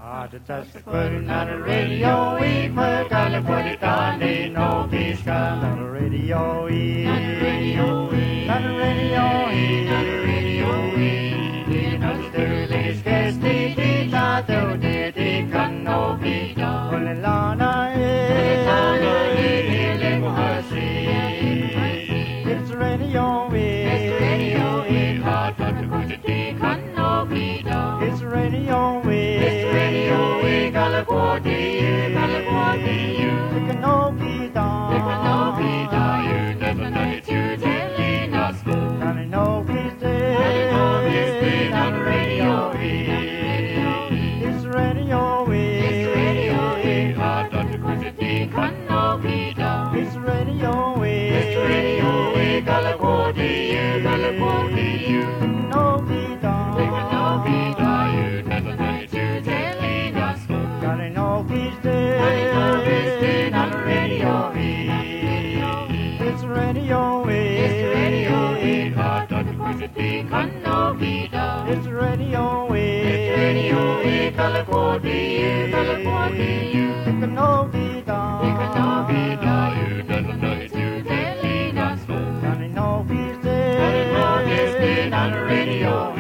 Just putting on the radio, we put on the put it on, they no peace come on the radio, on the radio, on the radio, on the radio, you know the dirty scarce they not do they come no peace, on the lana, it's radio, it's radio, hard to put it they come no peace, it's radio, It's radio, California, California, it can no be done. It can no be done. You doesn't know it's you, telling us. Johnny no be there. Johnny no is been on the radio.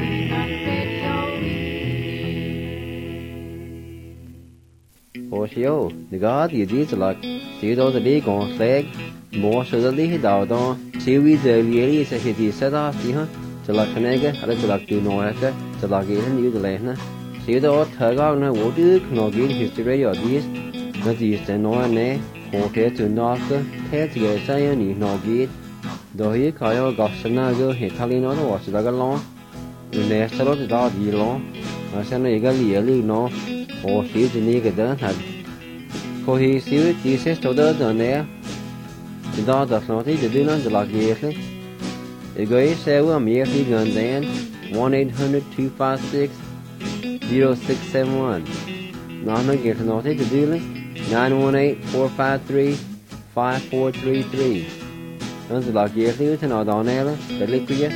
Ủa xíu, thì có gì gì là xíu đó đi còn xe, mua số đi đào đó, xíu bây giờ vì sẽ thì sẽ đó xíu ha. Chỉ là cái này cái, hay là từ nội cái, chỉ là cái này như thế này nè. Xíu đó thời gian nó vô được, nó cái history ở đây, nó chỉ sẽ nói này, họ thể từ nó cái, thế thì cái sai này nó cái, rồi cái ở gặp sinh ra cái hệ thống nó đó sẽ là cái lo, này sau đó thì đó gì lo, và sau này cái liền nó, họ xíu thì này cái đó thật, coi xíu chỉ sẽ số đó rồi nè, thì đó đặt nó thì từ nó chỉ là cái đấy. It goes say well me if you gun then 1-800-256-0671. Now I'm get to know take the dealing 918-453-5433. That's like yes you to know down there the liquid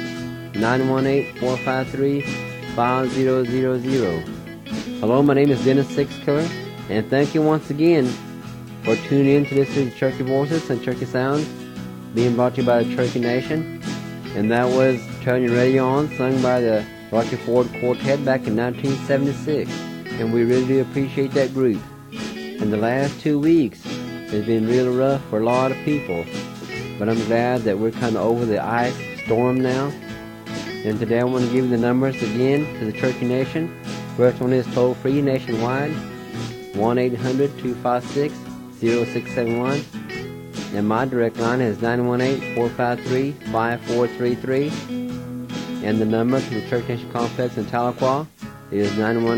918-453-5000. Hello, my name is Dennis Sixkiller, and thank you once again for tuning in to this is Cherokee Voices and Cherokee Sounds, being brought to you by the Cherokee Nation. And that was Turn Your Radio On, sung by the Rocky Ford Quartet back in 1976. And we really do appreciate that group. And the last 2 weeks has been real rough for a lot of people. But I'm glad that we're kind of over the ice storm now. And today I want to give you the numbers again to the Cherokee Nation. First one is toll-free nationwide, 1-800-256-0671. And my direct line is 918-453-5433. And the number to the Cherokee Nation Complex in Tahlequah is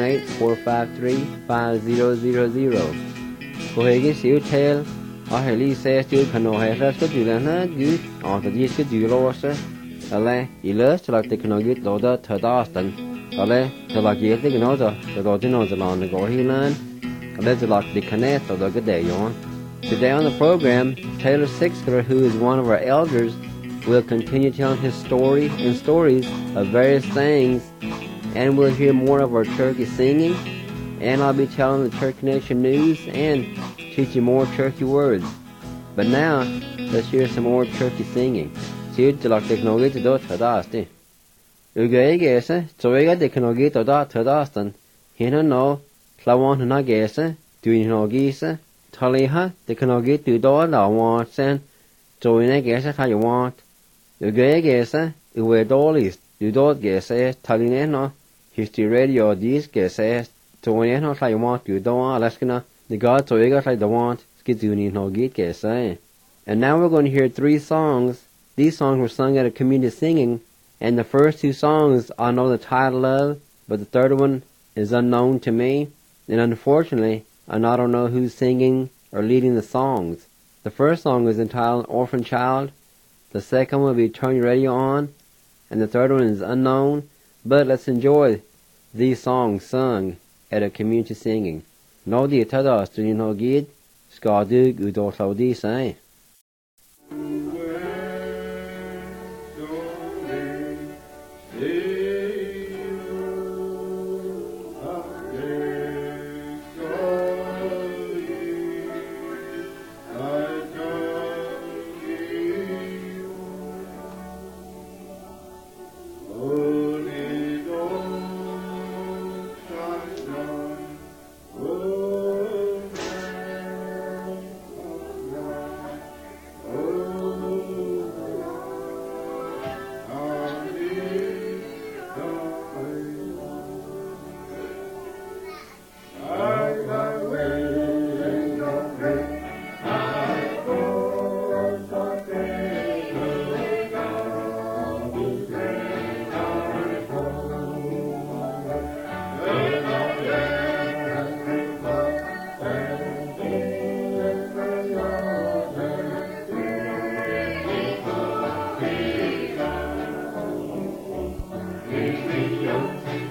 918-453-5000. Cô hề cái xíu theo, ở hệ lý xe xíu khả nổ hệ ra xuất dụ là nó dữ, ở gì cái dữ lô xe. Ở đây, ý lớn sẽ là tích nó ghi đồ đó thở đó tận. Ở đây, sẽ là ghi tích nó rồi, rồi đó nó sẽ là nó gọi hi lên. Ở đây sẽ là tích khả nét rồi đó cái đề dọn. Today on the program, Taylor Sixkiller, who is one of our elders, will continue telling his story and stories of various things, and we'll hear more of our Cherokee singing, and I'll be telling the Cherokee Nation news and teaching more Cherokee words. But now, let's hear some more Cherokee singing. See, to like technology to do it, Ugay guess, so we got the technology to do it, he don't know, Klawan and I guess, doing no geese. Taliha, the canogi to door la want sen, so in a guess how you want. The gay guess, you wear dollies, you don't guess, Talineno, history radio, these guess, so in a how you want, you don't Alaskana, the god so you got like the want, skiduni no gate guess, And now we're going to hear 3 songs. These songs were sung at a community singing, and the first 2 songs I know the title of, but the third one is unknown to me, and unfortunately, and I don't know who's singing or leading the songs. The first song is entitled Orphan Child, the second one will be Turn Your Radio On, and the third one is unknown, but let's enjoy these songs sung at a community singing. No di tada stuni no gid, skadug udor saudi say.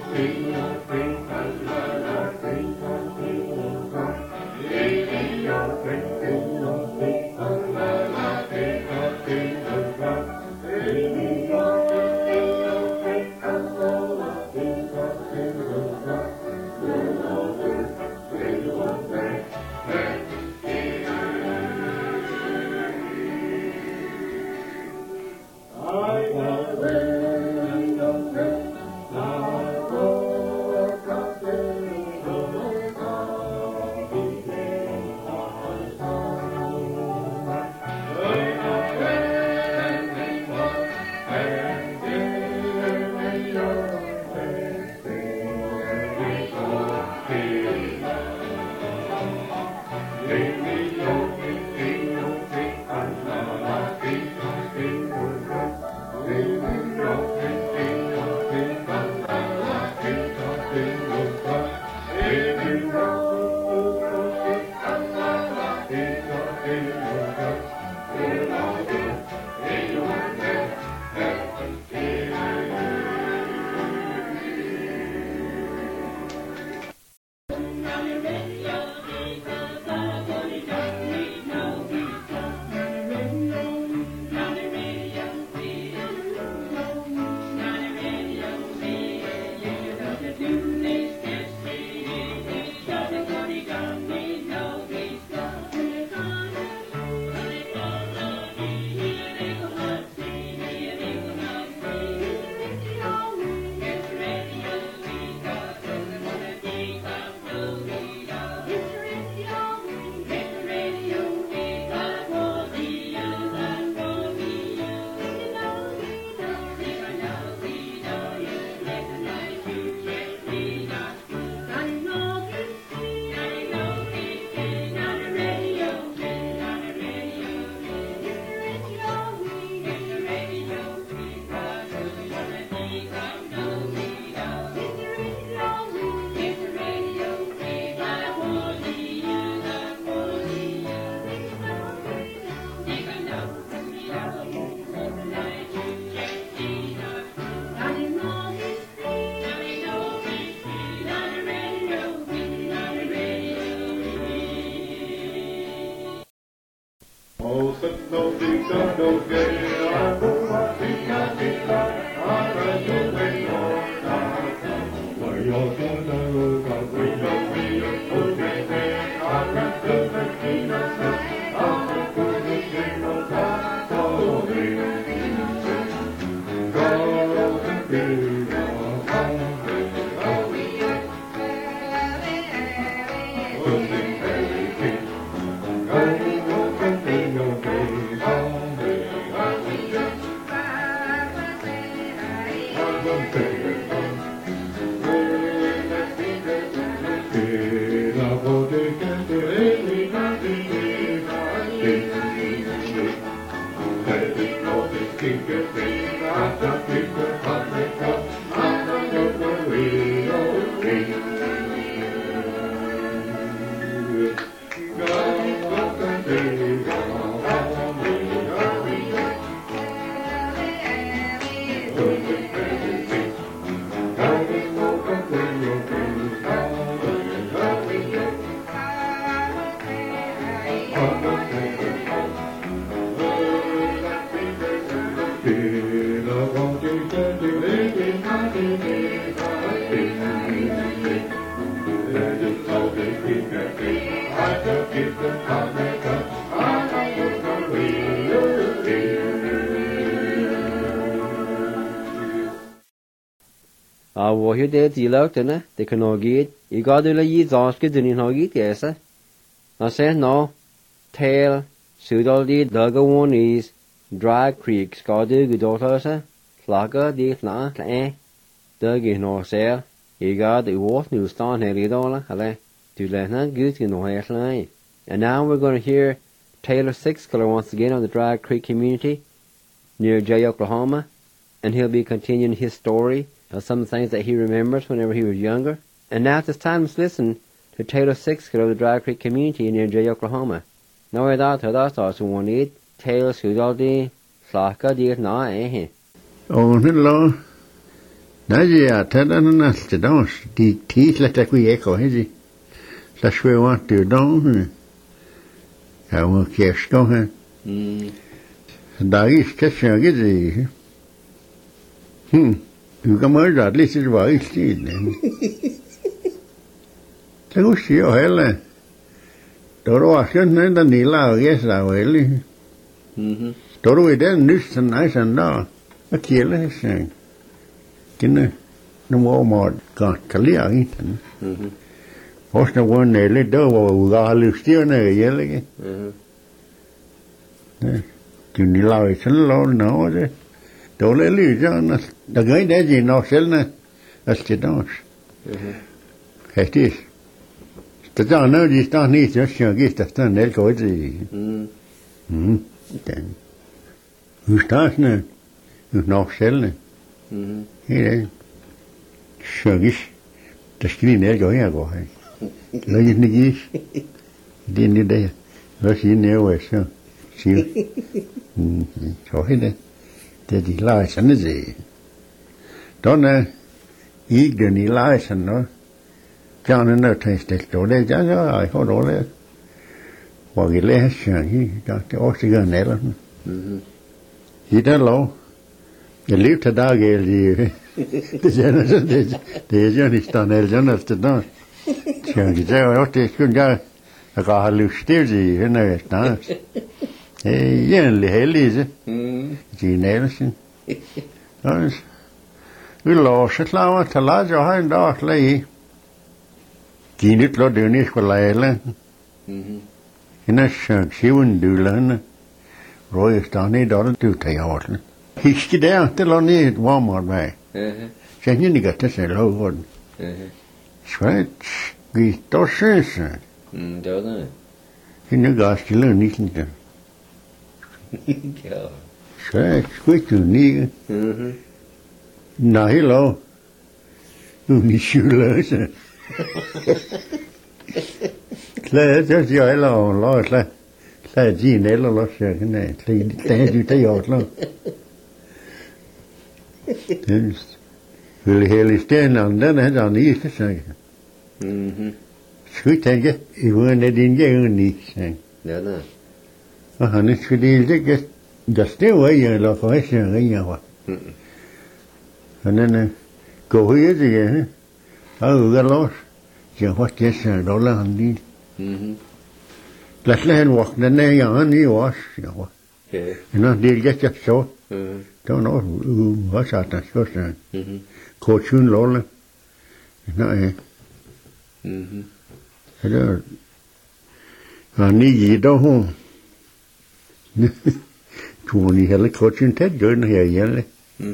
Hvor er det tilagtene, det kan også give, I går det lige danske denne har givet jæse. Og så nå, tal, sydaldi, dagavånis, Dry Creek, skal det gudårtøse, slakker de klar, dagi nå ser, I går det vort nu stand her I dag, eller, du lærer Gud til nå her slag. And now we're going to hear Taylor Sixcolor once again on the Dry Creek community near Jay, Oklahoma, and he'll be continuing his story of some things that he remembers whenever he was younger. And now at this time, let's listen to Taylor Sixcolor of the Dry Creek community near Jay, Oklahoma. Now I thought also one need Taylor Sudaldi Slaka Diet Na Oh, hello. Nei, ja, tällä näistä dans. Tiisllä kui eko hesi. La suivante du dans. Ja on kiesko he. Dagis kesken gezi. Joka mõelda, lihtsalt vaan istiin. Se kuski jo helle. Toro asken näitä niillä oikeassa veli. Toro ei den nysten näisen da. Mä kielen sen. Kinne no mua kallia itän. Osta vuonna eli dovo ugalustione jälkeen. Kyllä lauisen lonna se. Tole lyjana. Da gai det no selna. Astidans. Hästis. Tätä on niistä niistä jos on kiistä nelkoiti. Den. Ustasne. No selna. Hei. Shagis. Täskini nelkoja kohai. Lagi nigis. Din idea. Lasi neuessa. Siu. Kohide. Täti laisan se. Tonne igni laisan no. Käänne näyttäisi tuolle ja ai hodolle. Vagille hässäni. Tahti ostigan elämä. Itä lo. Ja liivtä dageeli. Det är inte stan eljanasta dans. Se on otti kyllä joka hallustelisi henästä. Ei jälle siinä elsin. Siis ylös laavat laaja hain taas lei. Kiinit lo dynis kun lailla. Hinässä sivun dylän. Roistaan ei dårligt tytäjården. Hiski der, det lå ned varmere vej. Sen jeg ikke til selv over den. Svart, gitt og søse. Det var det. Hende gaske løn nissen der. Svart, skvitt og nige. Nej, lov. Nu er sjøløse. Slet, det siger jeg lov, slet. Slet, din eller lov, siger jeg. Slet, det er jo lov. Vil hele stenen den er der næste sang. Skulle tænke i hvordan er din unik sang. Ja da. Og han er fordi det der står jeg eller for jeg siger jeg var. Han er gå ud det ja. Og ud los. Jeg har det så dollar han din. Lad han walk den er jeg han i was. Ja. Nå det er jeg så. Đó nó hóa sát là số sản. Cô chuyên lỗ lên. Nói thế đó. Và ní gì đâu không. Chú ní hết là cô chuyên thết rồi nó hiểu vậy đấy.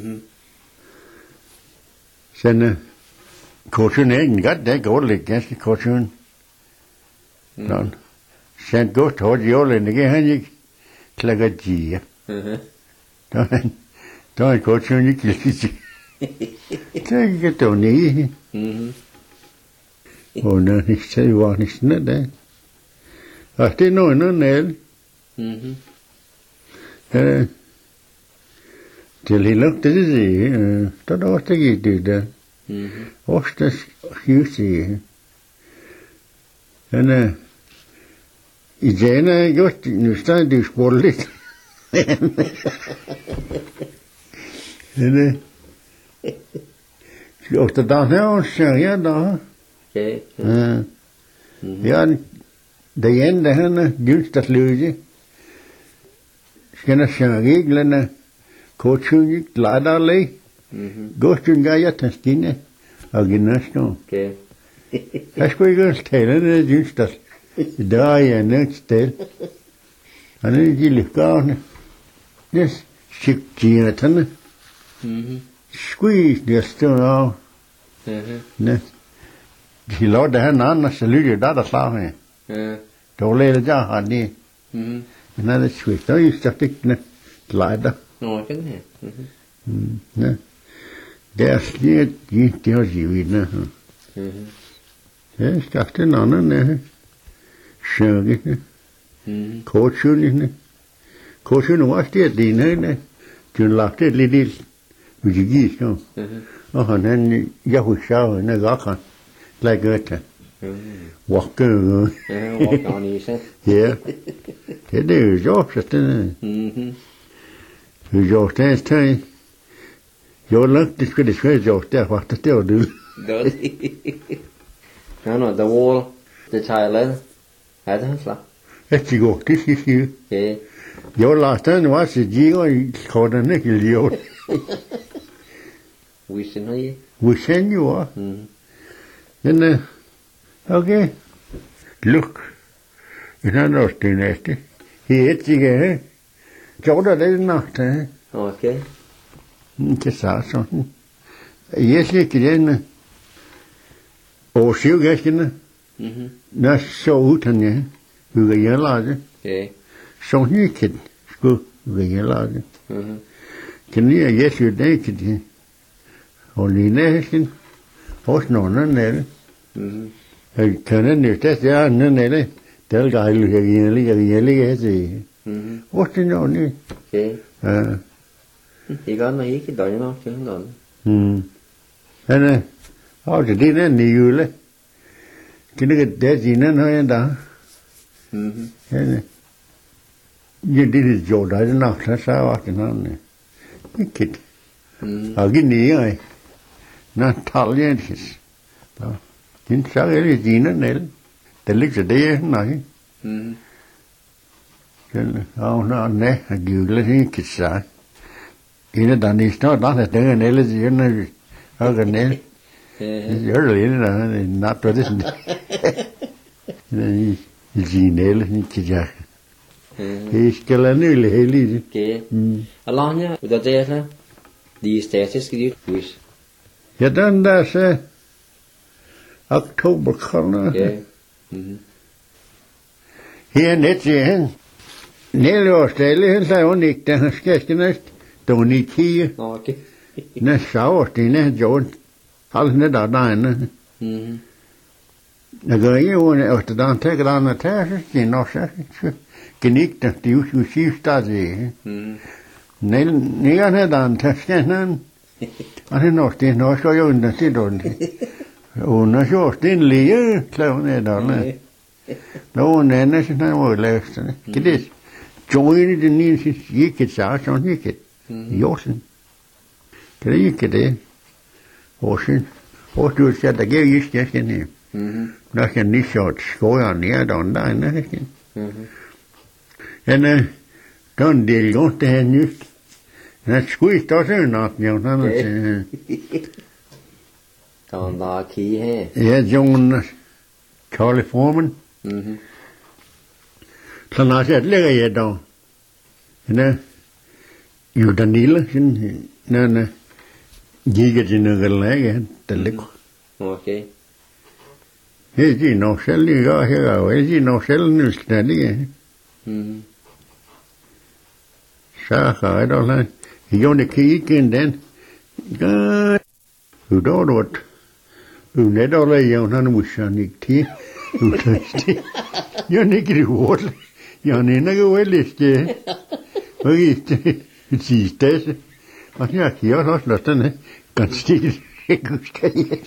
Sen cô chuyên ấy gắt đấy cô lịch cái cô chuyên. Đó. Sen cô thổi vô lên cái hay như là cái gì á. Đó là có chuyện như kiểu cái tổ ní. Ồ, nó sẽ vào nó đấy. À, thế nói nó nền. Thì lúc tới gì, đó tới gì từ đó. Ốc tới hiểu gì. Thế nè, ý dễ nè, có nữ sản đi sport lịch. Thế ở từ đó theo sáng ya đó. Ya đại anh đây nè, dính tạt lưỡi chứ. Cái nó sáng cái lên nè, cô chú như lá đá lấy, gót chung gai ya thành kín nè, ở cái nát nó. Cái cái thế này dính tạt, đó ya nè tạt, anh ấy chỉ liệt cao nè. Yes, shik china thana. Squeeze the still now. Ne. Thì lo đã nó xử lý được đó là sao hả? Đồ lên ra hả đi. Nó là squeeze tới static nè lại đó. Ngồi cái này. Nè. Để cái gì tiêu gì nè. Thế chắc thế nào nữa nè. Sợ cái nè. Khó chịu nè. Cô chú nó quá tiết đi nữa nè. Chuyện lạc tiết đi. Vì gì không? han en Yahusha na gakan like Goethe walker walk on you say. yeah det är ju jobb så det hur jobb det är jag lagt det skulle jobb det var det du no the wall the child hả thế sao det går det är okay jag lastade en vad så gick och den är ju we send you then okay look another thing that he hit again chỗ đó đấy nó thế okay cái sao yes cái đến ô xíu cái kia nó sâu thân nhé người nhớ là chứ okay sống như kid school người nhớ là chứ cái này yes you đấy cái only nation hos någon där kan det nu det är när det del gal ligger så och det nu okay thì có mấy cái đội nó chứ không đội thế này họ chỉ đi nên nhiều lên cái này cái gì nữa nói đó thế này như đi được chỗ đó nó sao cái nó này cái kịch ở cái này ấy nó thảo lên thì đó chính xác cái gì nữa này để lịch sử đây nói cho nên nó nè gửi lên cái kịch xã ini dan is no dan het dingen hele gì nó ở gần này giờ rồi là nát rồi đấy này gì này là như thế nào cái là nơi là hele okay Allah nhá bây giờ thế đi status cái gì ya dan da se October corner here net hen nele Australia sai onik den skæskenes Tony Key. Okay. Nè sáu thì nè John. All nè đã đài nè. Nè cái yêu nè ở đàn thế cái đàn nè thế thì nó sẽ cái nick đó tiêu chú xíu ta gì. Nè nè đàn thế cái nè. Anh nói thì nó sao yêu nè thì đồn. Ồ nó sao tin lì á, sao nè đó nè. Đâu nè nè sẽ nói một lời cái gì. Join the news is cái sao cho như cái Josen. Cái đấy. Ocean. Ocean sẽ đã gây ít cái này. Nó sẽ đi short score on the down đó nè. And don't deal go to news. Nó squeeze đó chứ nó nhiều nó còn đó khí he. Yeah, John Charlie Foreman. Så nó sẽ lấy cái đó. Nè. Yêu Danila xin nè giga gì nữa cái này cái tên lịch. Okay. Cái gì nó sẽ đi ra cái gì nó sẽ nước này đi. Sao cái đó là yêu này khi cái đến cái đó rồi này đó là yêu nó muốn sang đi thì yêu này cái what yêu này nó cái vậy chứ vậy Sisters, maar ja, hier was dat dan, kan stil, ik kuske.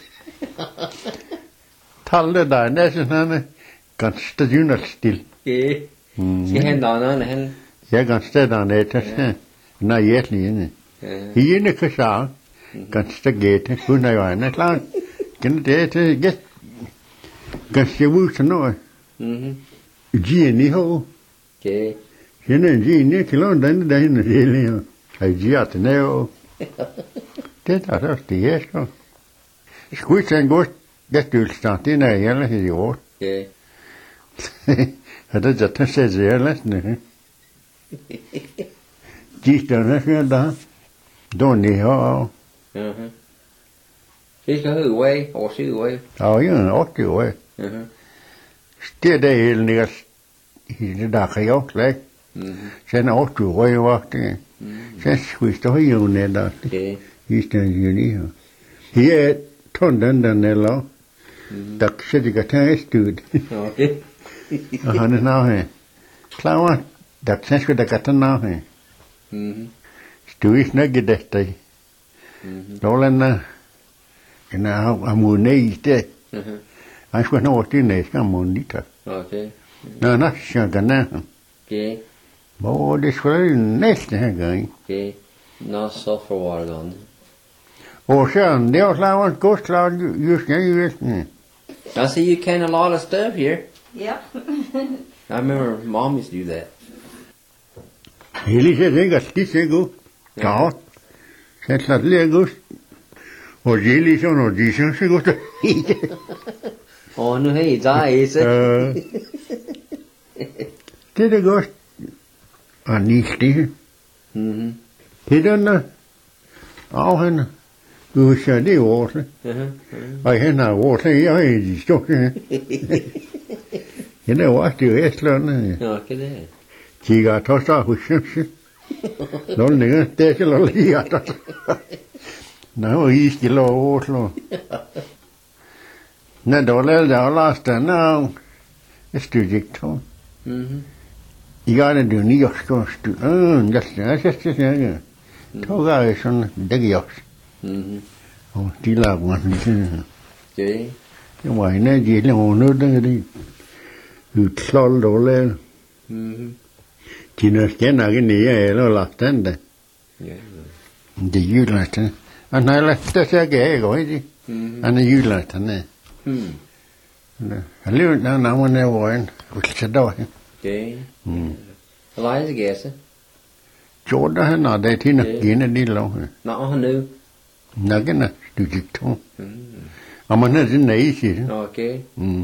Talle daar, net zo dan, kan stil stil. Okay. Cái hen đó nó này. Ja, kan stil dan net, na jet niet ne. Hier ne kasha, kan stil gate, hoe nou ja, net lang. Kan het get, kan stil woest nou. Gie niet ho. Okay. Hiện nay gì nè cái lon đánh đây nó đi liền, hay gì à thế nào? Thế ta đó thì hết rồi. Cuối sen gốt cái từ start thế này là cái gì vậy? Okay. Hãy cho thấy gì là nè. Chỉ cho nó cái đó, don't need how. Cái hư quay, ở xứ quay. Nhưng ở cái quay. Thế đây là cái đã khai ốc lại. Sen ở chỗ quay qua thế. Sen squeeze đó nhiều nè đó. Eastern Union. Here thôn đan nè lo. Đặc sẽ đi cái thang stud. Okay. Hắn nào hè. Klawa đặc sẽ cái đặc nào hè. Stud nó cái đẹp đây. Đó là Now I'm going to eat it. I should know what in this. I'm on it. Okay. No, not sure. Now. Okay. Oh, this was next thing. Okay. No sulfur water on. Oh, sure. There's one ghost cloud. You I see you can a lot of stuff here. Yeah. I remember Mom used to do that. He said, "I got this go." God, said that Lego. Or jelly, so no, Jesus, go to eat. Oh, no, hey, die, is it? Did it go? I need to. He don't know. Oh, and who should they water? I had no water. I just don't. You know what? You asked them. Okay, there. She got tossed off with shimshim. Don't nigga, take a little. He got tossed. No, he's still water. No, don't let the last time now. It's too big too. You gotta do New York coast to. Just. Two guys on the yachts. Oh, she loved one. Okay. Why not? You know, no, you told all that. She knows can I get near a last time. Yeah. The you last time. And I left the gay, go easy. And you last time. I live down now when they were which a dog. Okay. Eliza guess it. Jordan, no, they didn't get any long. Not on new. Nothing to do too. I'm on the easy. Okay.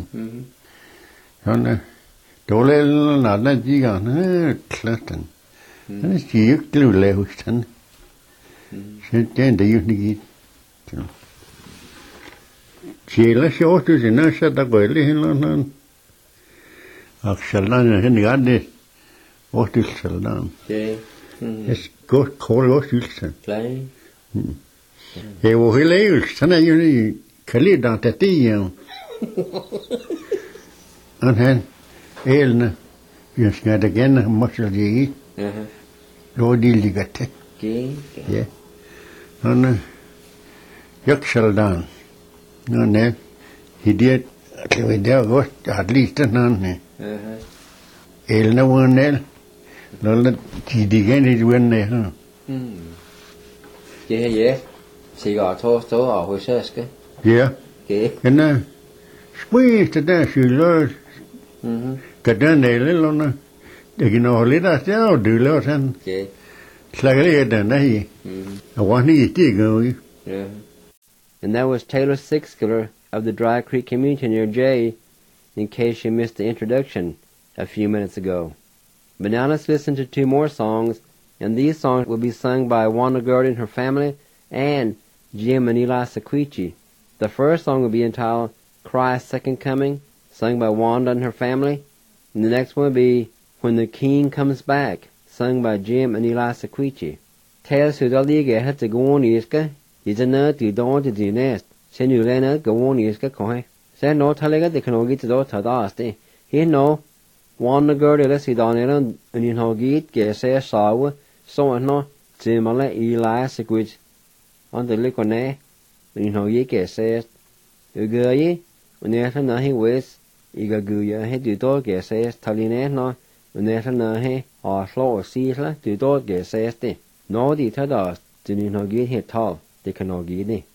And Dole not that Gigan, Clinton. And she you glue Lewiston. She did the unity. She let short to the nurse at the boiling in Shaldan and got this. What is Shaldan? Okay. It's good call what you said. Play. He will heal, son, you Khalid down at the young. And then, Elna, you said again, much of the eat. Lord, you got it. Okay. Yeah. And Yakshaldan. No, he did. We there go at least none. Elna one there. No, he began it when they, huh? Yeah. She got toast to our Huseska. Yeah. Okay. And squeeze to that, she learned. Got done a little on the. You know, little still do lot and. Okay. It's like a little done, I want to eat it, Yeah. And that was Taylor Sixkiller of the Dry Creek Community near Jay, in case you missed the introduction a few minutes ago. But now let's listen to two more songs, and these songs will be sung by Wanda Gurd and her family and Jim and Eli Sequici. The first song will be entitled Christ's Second Coming, sung by Wanda and her family, and the next one will be When the King Comes Back, sung by Jim and Eli Sequici. Tell us who the league had to go on iska, is a nerd to don't to do nest. Send you Lena go on iska coin. Send no telling they can all get to do tadaste. He no. Wanda Gurd let's see down there and you know get say saw so and no Jim and Eli Sequici. On the liquor ne, you know ye get says. You go ye, when there's nothing with, you go ya head to dog get says, Taline no, when there's nothing, or slow or seasla to dog get says. No, the tadas, do you know get hit tall, they can all get it.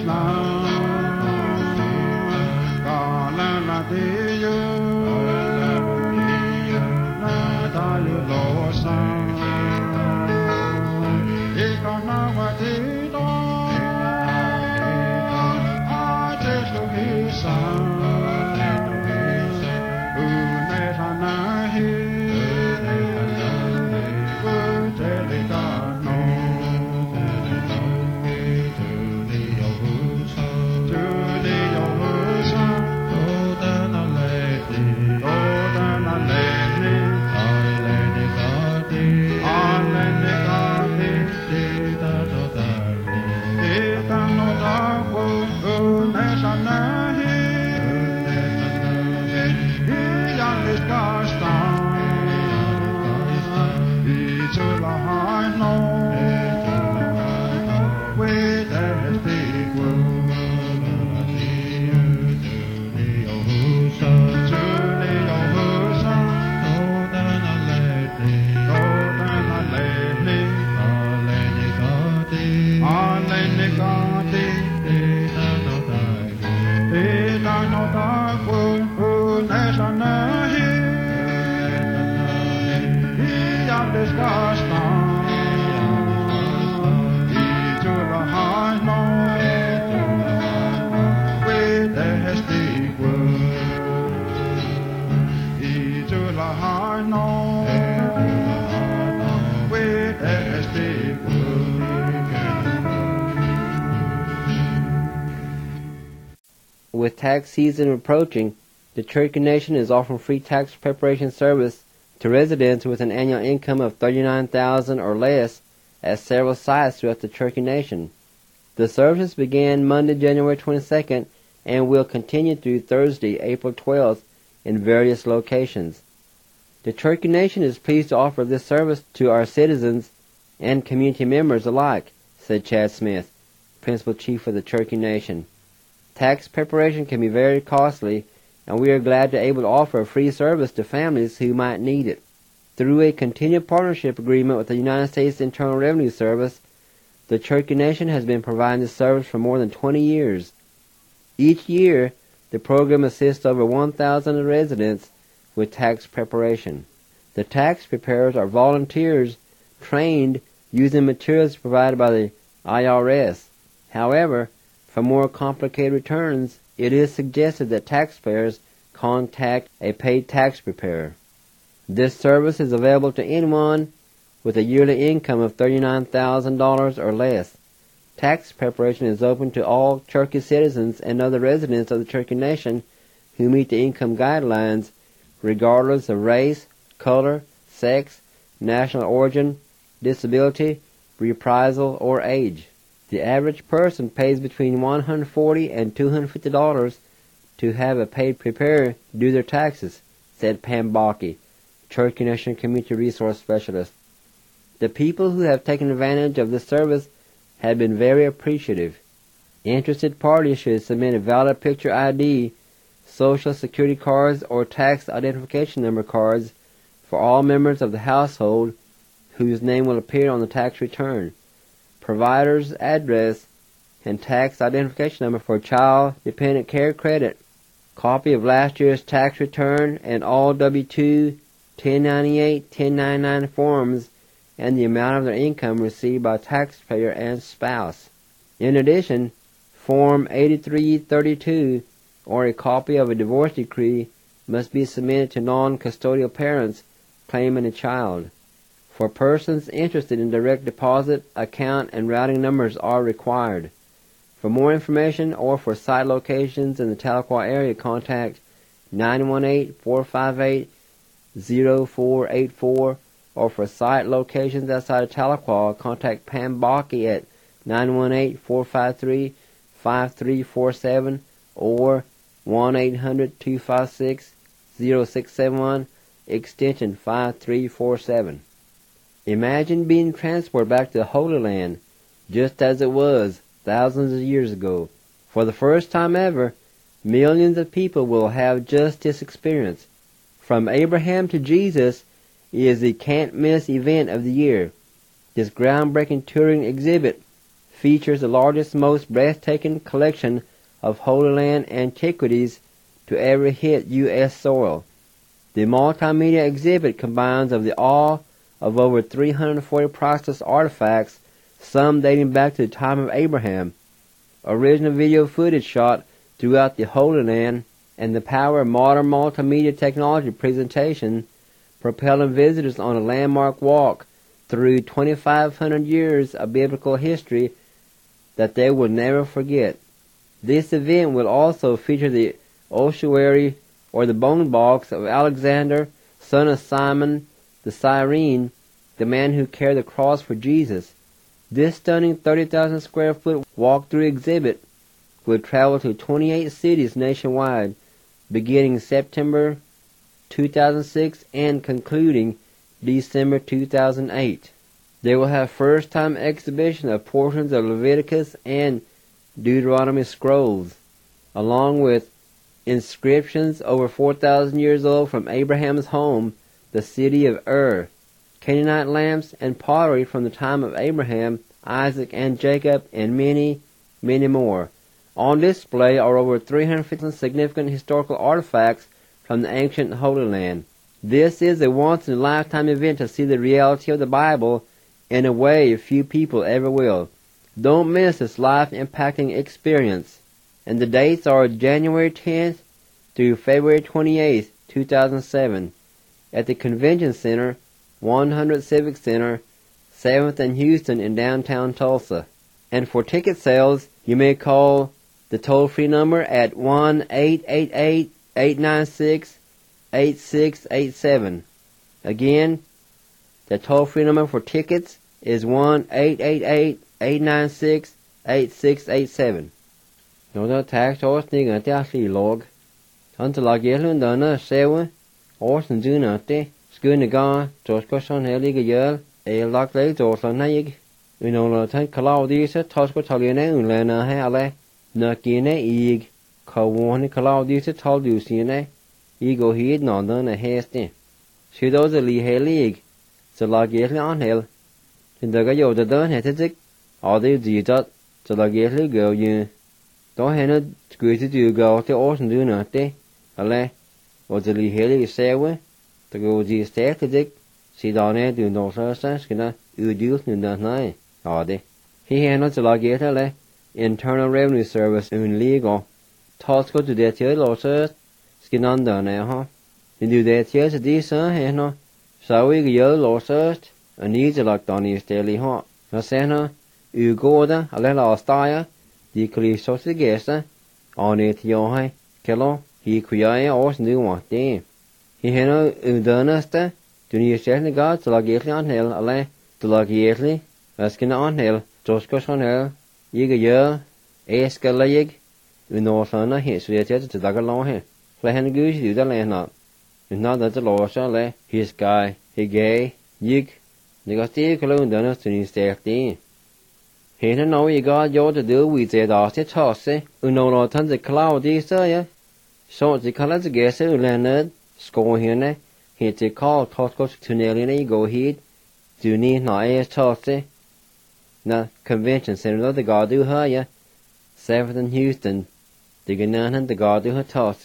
With tax season approaching, the Cherokee Nation is offering free tax preparation service to residents with an annual income of $39,000 or less at several sites throughout the Cherokee Nation. The services began Monday, January 22nd and will continue through Thursday, April 12th in various locations. The Cherokee Nation is pleased to offer this service to our citizens and community members alike, said Chad Smith, Principal Chief of the Cherokee Nation. Tax preparation can be very costly, and we are glad to be able to offer a free service to families who might need it. Through a continued partnership agreement with the United States Internal Revenue Service, the Cherokee Nation has been providing this service for more than 20 years. Each year, the program assists over 1,000 residents with tax preparation. The tax preparers are volunteers trained using materials provided by the IRS. However, for more complicated returns, it is suggested that taxpayers contact a paid tax preparer. This service is available to anyone with a yearly income of $39,000 or less. Tax preparation is open to all Cherokee citizens and other residents of the Cherokee Nation who meet the income guidelines, regardless of race, color, sex, national origin, disability, reprisal, or age. The average person pays between $140 and $250 to have a paid preparer do their taxes, said Pam Bakke, Cherokee Nation Community Resource Specialist. The people who have taken advantage of this service have been very appreciative. Interested parties should submit a valid picture ID, Social Security cards, or tax identification number cards for all members of the household whose name will appear on the tax return. Provider's address and tax identification number for child dependent care credit, copy of last year's tax return and all W-2, 1098, 1099 forms, and the amount of their income received by taxpayer and spouse. In addition, Form 8332 or a copy of a divorce decree must be submitted to non-custodial parents claiming a child. For persons interested in direct deposit, account, and routing numbers are required. For more information or for site locations in the Tahlequah area, contact 918-458-0484, or for site locations outside of Tahlequah, contact Pam Bakke at 918-453-5347 or 1-800-256-0671, extension 5347. Imagine being transported back to the Holy Land, just as it was thousands of years ago. For the first time ever, millions of people will have just this experience. From Abraham to Jesus is the can't-miss event of the year. This groundbreaking touring exhibit features the largest, most breathtaking collection of Holy Land antiquities to ever hit U.S. soil. The multimedia exhibit combines of the awe of over 340 priceless artifacts, some dating back to the time of Abraham, original video footage shot throughout the Holy Land, and the power of modern multimedia technology presentation, propelling visitors on a landmark walk through 2,500 years of biblical history that they will never forget. This event will also feature the ossuary or the bone box of Alexander, son of Simon the Cyrene, the man who carried the cross for Jesus. This stunning 30,000 square foot walk-through exhibit will travel to 28 cities nationwide, beginning September 2006 and concluding December 2008. They will have first-time exhibition of portions of Leviticus and Deuteronomy scrolls, along with inscriptions over 4,000 years old from Abraham's home, the city of Ur, Canaanite lamps and pottery from the time of Abraham, Isaac, and Jacob, and many, many more. On display are over 350 significant historical artifacts from the ancient Holy Land. This is a once-in-a-lifetime event to see the reality of the Bible in a way few people ever will. Don't miss this life-impacting experience. And the dates are January 10th through February 28th, 2007, at the Convention Center, 100 Civic Center, 7th and Houston in downtown Tulsa. And for ticket sales, you may call the toll-free number at 1-888-896-8687. Again, the toll-free number for tickets is 1-888-896-8687. Nó đó thác cho đi ngã tia xì log. Thằng tự lạc dễ luôn đó nó xeo ó sân dư nè tê. Scứ nè gà cho có son hề lý cái dơ. Lạc lấy cho sân này. Vì nó là thằng khảo đi sẽ thос có thảo nè lên nè hay là nè kia nè ig. Khảo vốn khảo đi sẽ thảo điều xí nè. Igo hít nó đó nè hết nè. Sứ đó giờ lý hề lý. Giờ lạc dễ luôn hề. Thì đó cái dầu đó hết thế dịch. Ở đây gì đó. Giờ lạc dễ lý gạo như. Đó hay nó cười thì chịu gạo thì ổ sân dư nè tê. Là ở giờ lý hề lý xeo á. Thì gạo gì xếp thì dịch. Xí đó nè từ nó sơ sát cái nó dứt nữa này. Ở đây. Khi hay nó sẽ là ghét là Internal Revenue Service legal. Thought có từ đề chơi lỗ sơ. Cái nó đó nè ha. Thì từ đề chơi sẽ đi sơ hay nó. Sau cái dơ lỗ sơ. Anh ấy sẽ là tòa này sẽ lý họ. Nó sẽ nó. Gỗ đó. Là ở style á. Di kli so se gesa, ane tiyo hai, kelo, hi kuya os nu wate. Hi heno udana duni shehne ga tlagetli anhel ale, tlagetli, askina anhel, joskos anhel, yiga ye, eskalayig, unosana hi suyete to dagalon he. Flehen gus du da lena. Unada the losha le, his guy, he gay, yig, negati kalo udana duni stehti. Hena no you got your to do with the dot toss, no tons of cloud this ya. So the colors guess Leonard, score here, hit the call Toscos to nearly go heat, do need no air toss. Na convention center the god do her ya. 7th and Houston, the Ganan the god do her toss.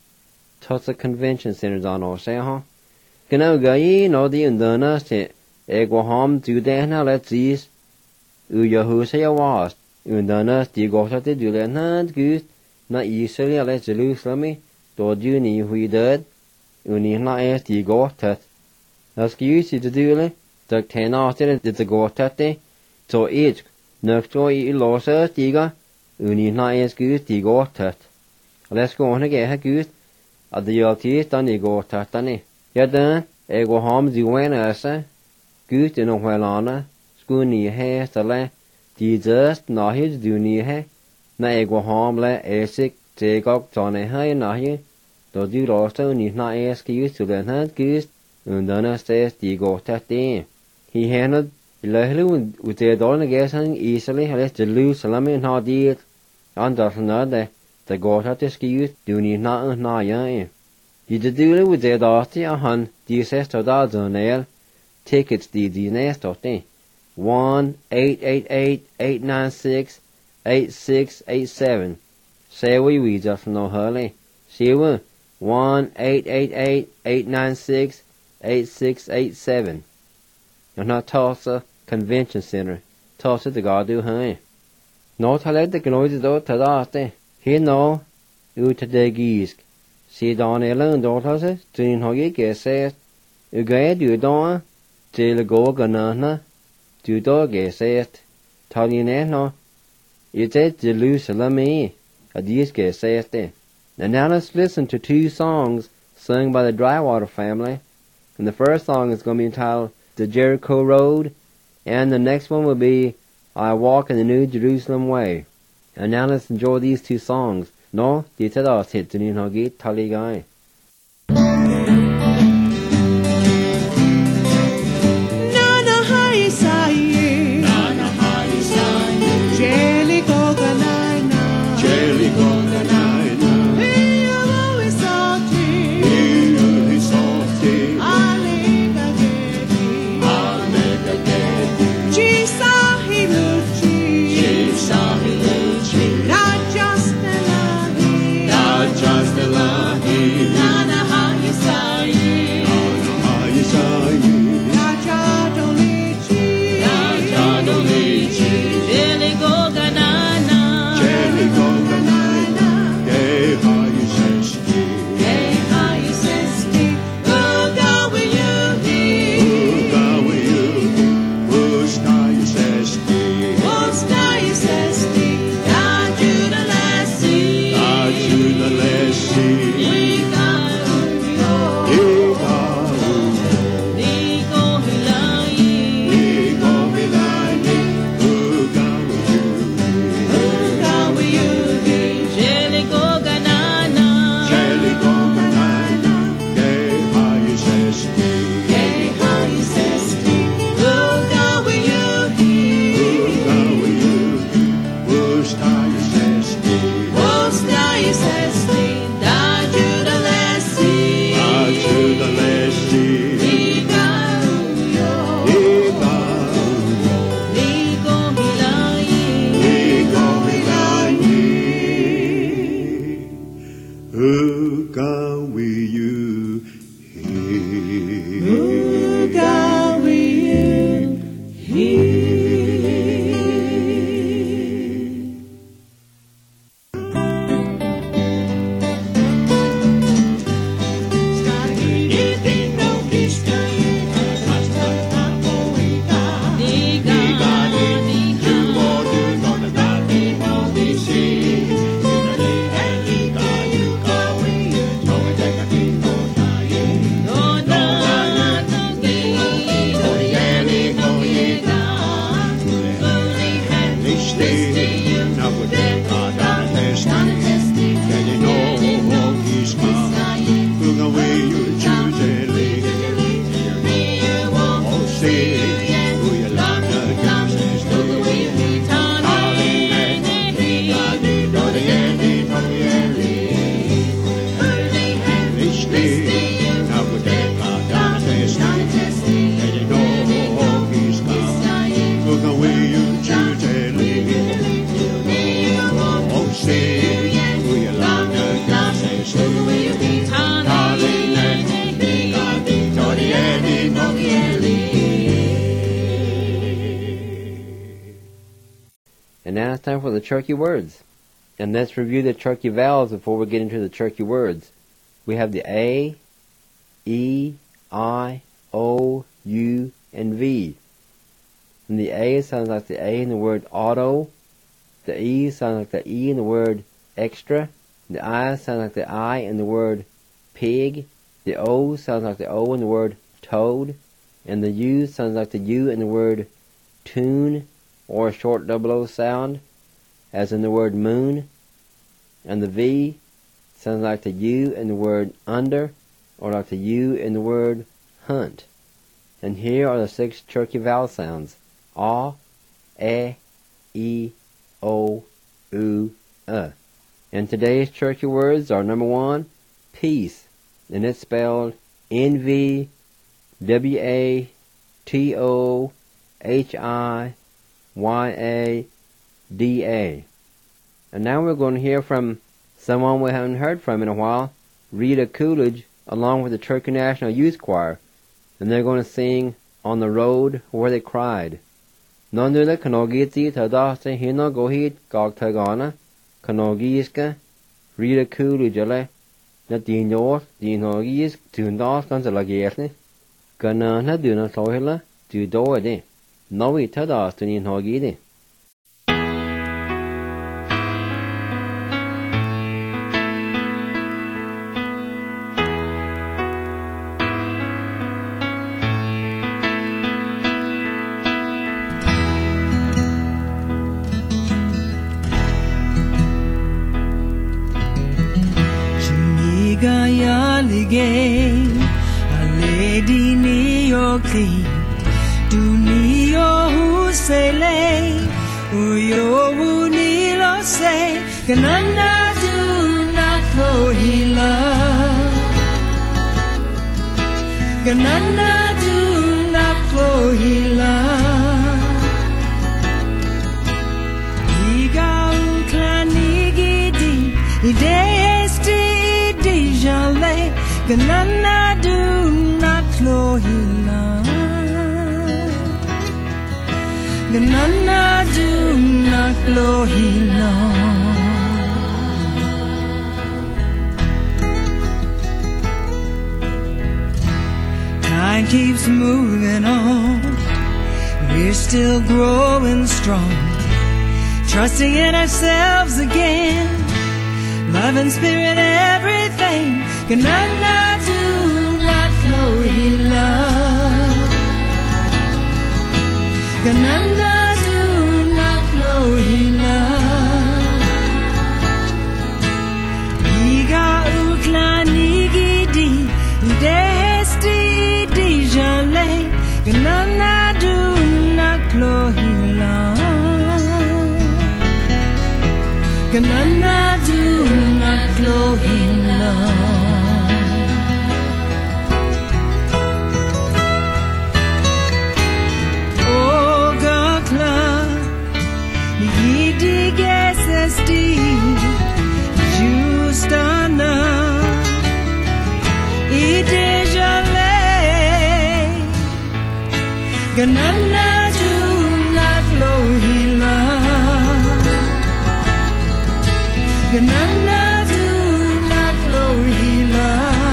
Toss convention centers on all say, huh? Gano gay no the undana say, ego home do then let's see. Yahushua was, undana stigota de dulenad gus, na Israel let Jerusalem, do juni hui did, uni na stigotat. As giusi to dule, the ten after the gotate, so each, next to e losa stiga, uni na gus stigotat. Let's go on again, ha gus, at the yalti tani gotatani. Yadan, ego hom duena asa, gus in a whelana. Guni he sale Jesus na his duni he na ego homle esik Jacob tone he na he do du rosto ni na eski to den hat gus undana says digo tate he handed lehlu with the don gesan easily let Jerusalem in ha dit under nade the go hat ski duni na ya he did do with the dati a han Jesus to da zonel tickets di nestote 1-888-896-8687. Say we just no hurry. See we 1-888-896-8687. And not Tulsa Convention Center. Tulsa the God do hey. No talet the noise do tadaste. He no ut de gisk. See don ellen daughters, tin hoye gese. U gay do don till go ganana. Do do gese. Taline no. It's at Jerusalem a disk gese. And now let's listen to two songs sung by the Drywater family. And the first song is going to be entitled The Jericho Road, and the next one will be I Walk in the New Jerusalem Way. And now let's enjoy these two songs. No, de tada sit to nin hogi taligai. And now it's time for the Cherokee words. And let's review the Cherokee vowels before we get into the Cherokee words. We have the A, E, I, O, U, and V. And the A sounds like the A in the word auto. The E sounds like the E in the word extra. The I sounds like the I in the word pig. The O sounds like the O in the word toad. And the U sounds like the U in the word tune, or a short double O sound, as in the word moon. And the V sounds like the U in the word under, or like the U in the word hunt. And here are the 6 Cherokee vowel sounds: A, E, O, U, And today's Cherokee words are number 1, peace, and it's spelled N-V-W-A-T-O-E-C-E. H-I-Y-A-D-A. And now we're going to hear from someone we haven't heard from in a while, Rita Coolidge, along with the Turkey National Youth Choir, and they're going to sing On the Road Where They Cried. Nondula kanogiti tadasta hino gohit gog tagana kanogiska Rita Coolidge ale na dinor dinogis tundas ganze lagersne kana na duna sohela du doede novi tadasta ni nogide. A lady New York do New York say uyo uni lo say kanana do not go hila kanana do not go hila iga uklani gidi idesti dijale kanana do not lohila kanana do not lohila time keeps moving on we're still growing strong trusting in ourselves again love and spirit everything kanana do not lohila kanana do not lohila iga uklani gidi desti dijale kanana do not lohila kanana do not lohila Justana idejale kanana do not lohila kanana do not lohila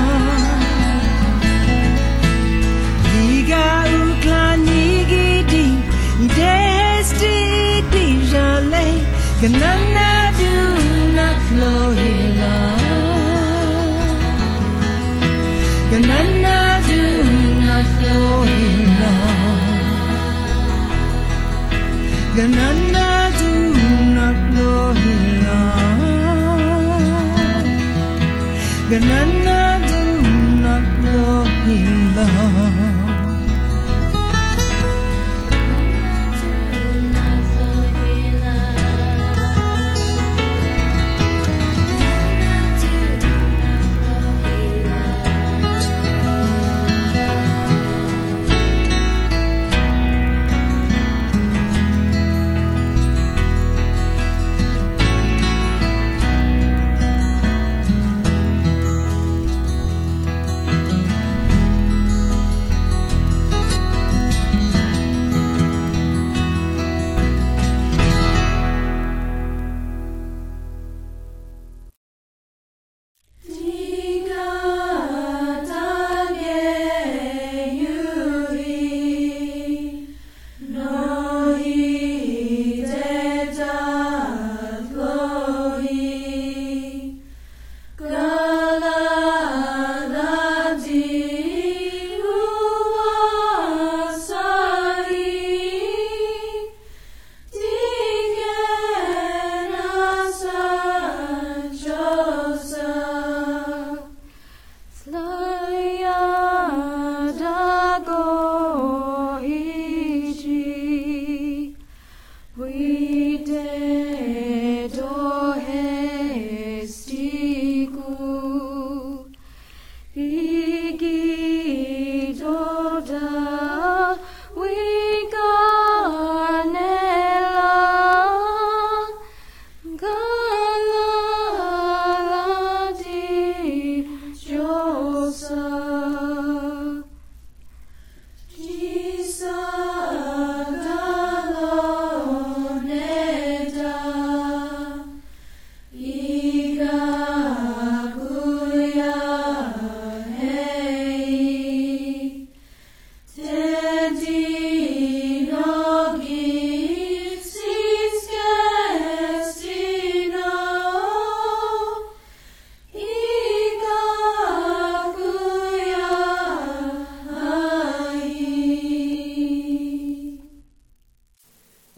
iga uklani gidi desti dijale kanana do not lohila kanana do not lohila kanana do not lohila kanana do not lohila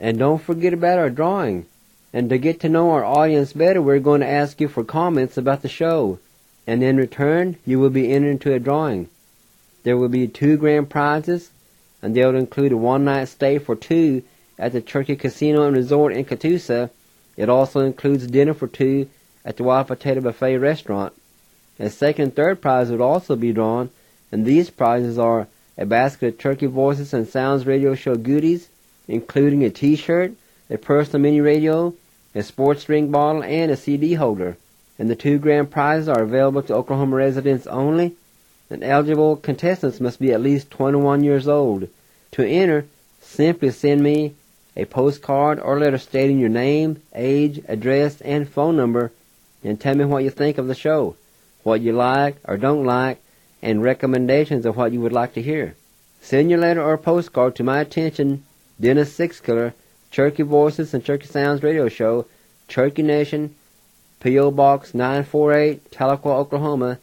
And don't forget about our drawing. And to get to know our audience better, we're going to ask you for comments about the show. And in return, you will be entered into a drawing. There will be 2 grand prizes, and they will include a one-night stay for 2 at the Turkey Casino and Resort in Catoosa. It also includes dinner for 2 at the Wild Potato Buffet restaurant. A second and third prize would also be drawn, and these prizes are a basket of Turkey Voices and Sounds radio show goodies, including a t-shirt, a personal mini radio, a sports drink bottle, and a CD holder. And the 2 grand prizes are available to Oklahoma residents only, and eligible contestants must be at least 21 years old. To enter, simply send me a postcard or letter stating your name, age, address, and phone number, and tell me what you think of the show, what you like or don't like, and recommendations of what you would like to hear. Send your letter or postcard to my attention, Dennis Sixkiller, Turkey Voices and Turkey Sounds Radio Show, Turkey Nation, P.O. Box 948, Tahlequah, Oklahoma,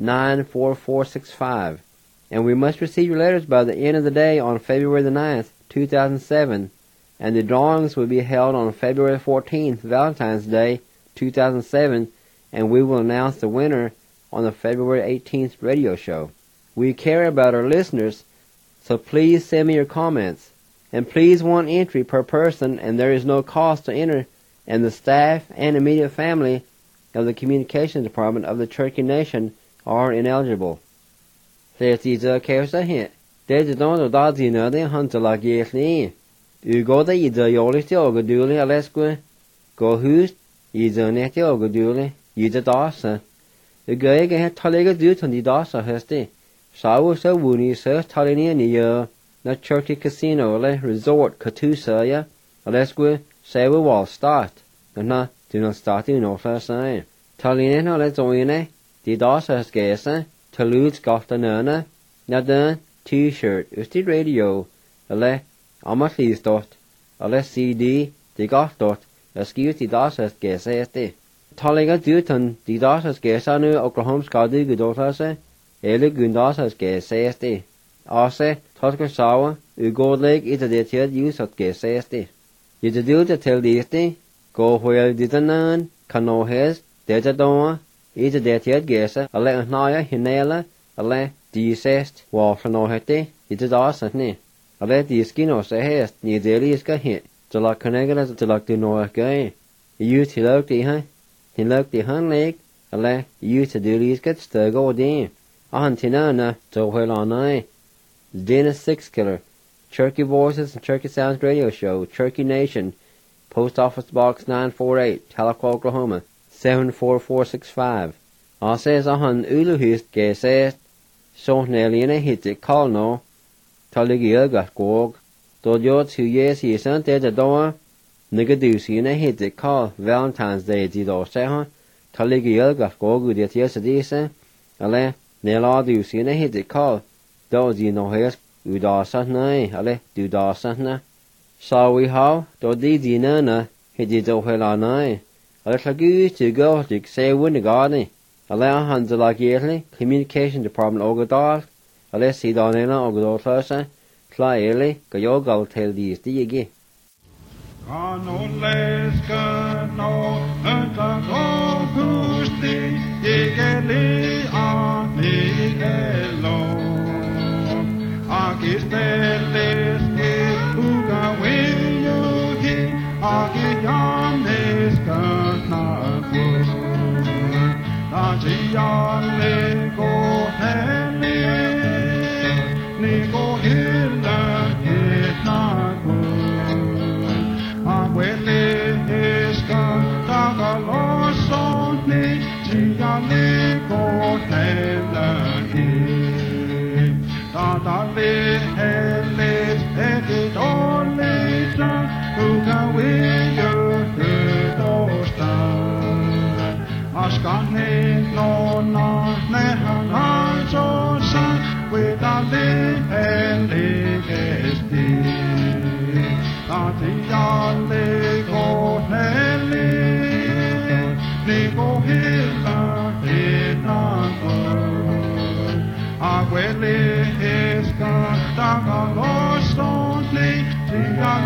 94465. And we must receive your letters by the end of the day on February the 9th, 2007. And the drawings will be held on February 14th, Valentine's Day, 2007, and we will announce the winner on the February 18th radio show. We care about our listeners, so please send me your comments. And please 1 entry per person, and there is no cost to enter, and the staff and immediate family of the Communications Department of the Turkey Nation are ineligible. There's a case ahead. There's a don't dodge another hunter like yes. You go there, you do your list of dooley, Alaska. Go who's, you do net your dooley, you the dawson. The guy can have Talega do to the dawson, hasty. So so woony, sir, Talini in the year. The Turkey Casino, Resort, Catoosa, ya. Alaska, say we will start. And not, do not start in no first sign. Talini, no, let's oine. The dawson has guess, Toulouse, Gofta, Nana. Now done, t-shirt, it's the radio. Ale. Amat listot, alle CD, de gaftot, excuse the dasas guess este. Talega duton, the dasas guess anu Oklahoma skadu gudotase, ele gundasas guess este. Ase, Toska Sawa, Ugo leg is a detailed use of guess este. You to do to tell the este, go where did a nun, cano hes, there's a door, is a detailed guess, alle naya hinela, alle, desest, walk no hete, it is awesome. Ale the skin or say has near daily is got hit. To like connected to like the Noah guy. You to look the huh? He looked the hun leg. Ale you to do these get stug or damn. Ahantina to well on I. Dennis Sixkiller, Turkey Voices and Turkey Sounds Radio Show, Turkey Nation, Post Office Box 948, Tahlequah, Oklahoma, 74465. I says ahan uluhist guess says. So Nelliana hit it call no. Talega got gog. Do your 2 years he sent there the door. Nigga do see in a hit it call Valentine's Day did or say huh? Talega got gog with it yesterday say. Ale, Nella do see in a hit it call. Those you know here, you da sat nay, ale, do da sat na. So we how, do did na, he did o hella nay. A little goose to go to say win the garden. Ale, hands like yearly, Communication Department Ogadal. Ale si donela Ogadolasa, Tlaeli, Gayogal tell these digi. Kanoleska no utago gusti igeli anigelo agisteles uga wiyugi agiyanes kanago tajiyale go heli nigo hila hitnago Abuele eska tagalosone chiyale kotelani Tatale heles edolesa ugawiyo kedosta Askane nona nehanazosa wedale helegesti Tatiyale go nele, nigo hila hinago. Abuele eska tagalosone, tiyale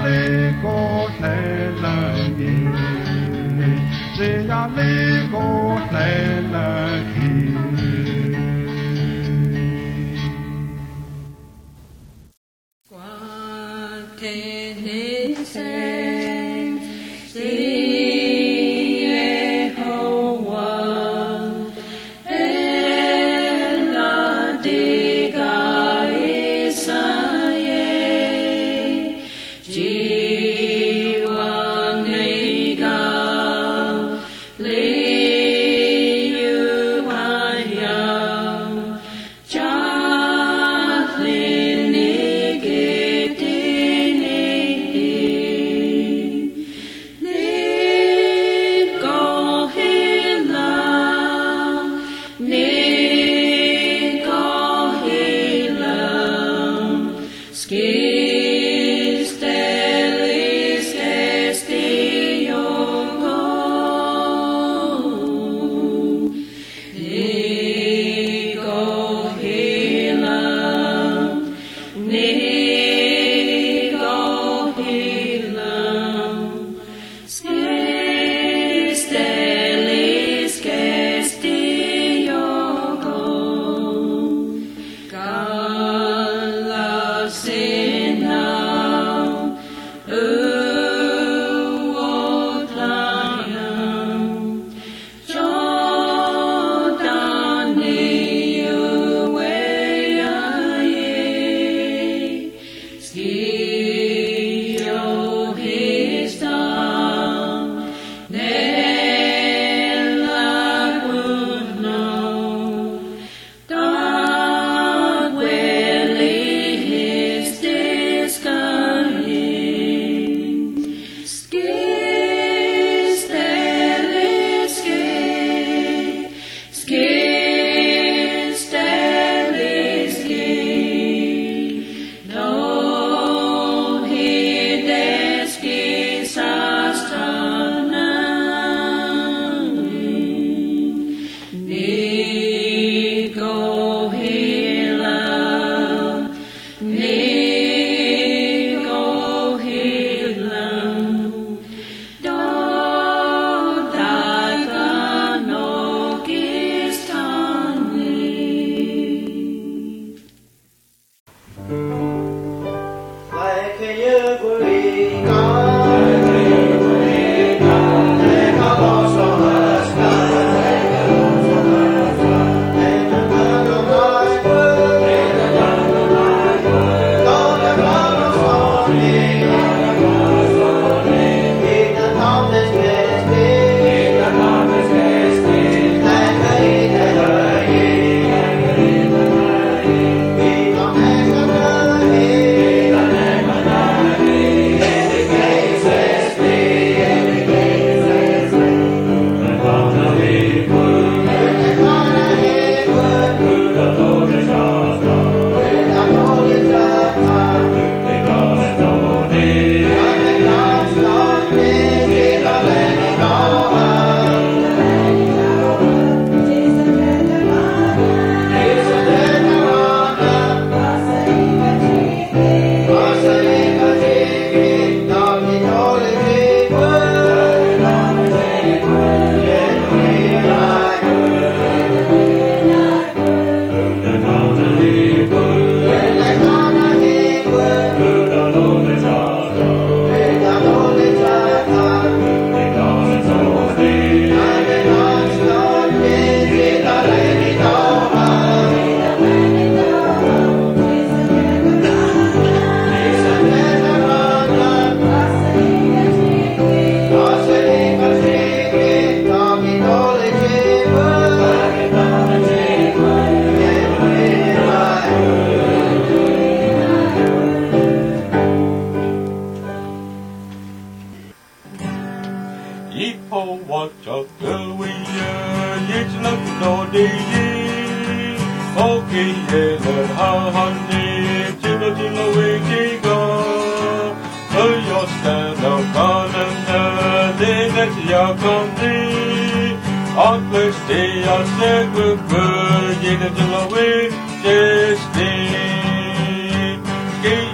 Just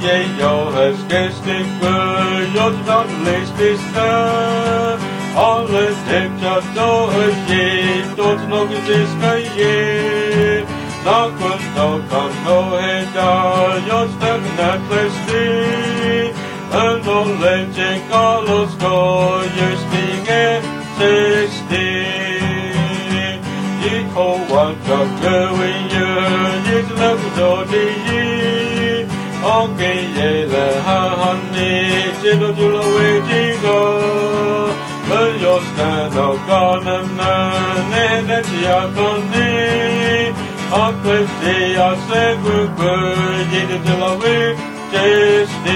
je Johannes gestikke, Jod dan lees biste. Alle tekja to je, tot nog eens kan je. Dan kun kan no heda, Jod stek net resti. En dan leent je kalos go, je stinge sesti. Je kowan tak gewin je, je tlek do di. Okay, le honey, jilo jilo we jigo. But you're stand up, gonna none, and ya gonna. Uncle, see, I said, good, jilo jilo we just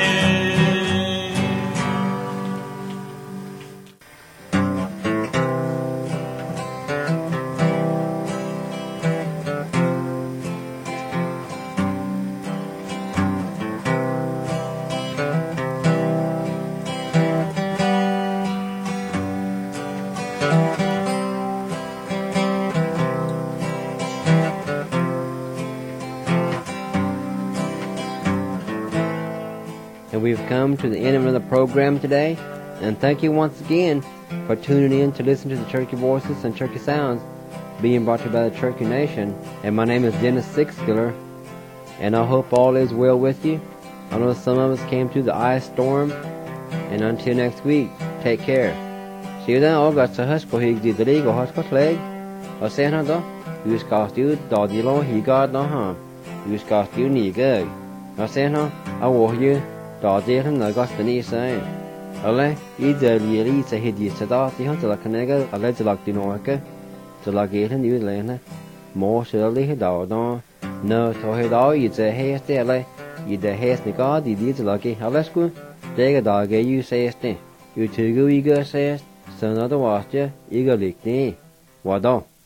And we've come to the end of another program today. And thank you once again for tuning in to listen to the Cherokee Voices and Cherokee Sounds being brought to you by the Cherokee Nation. And my name is Dennis Sixskiller. And I hope all is well with you. I know some of us came through the ice storm. And until next week, take care. See you then. All got to Husko Hig the League or Husko Leg. Or say no, you cost you, Doddy Law, he got no harm. You cost you, Nigga. Or say no, I will you. Đó dễ hơn là có tình ý sai. Ở đây, ý giờ lý sẽ hết gì sẽ đó thì không chỉ là cái này cái ở đây chỉ là tiếng nói cái, chỉ là cái hơn như thế này, mua sẽ lấy hết đó đó, nợ thôi đó ý giờ hết thế này, ý giờ hết này có thì đi chỉ là cái, ở đây cũng, đây cái đó cái như thế này, như thứ cái ý cái thế, sau đó đó chứ, ý cái lịch này, vào đó.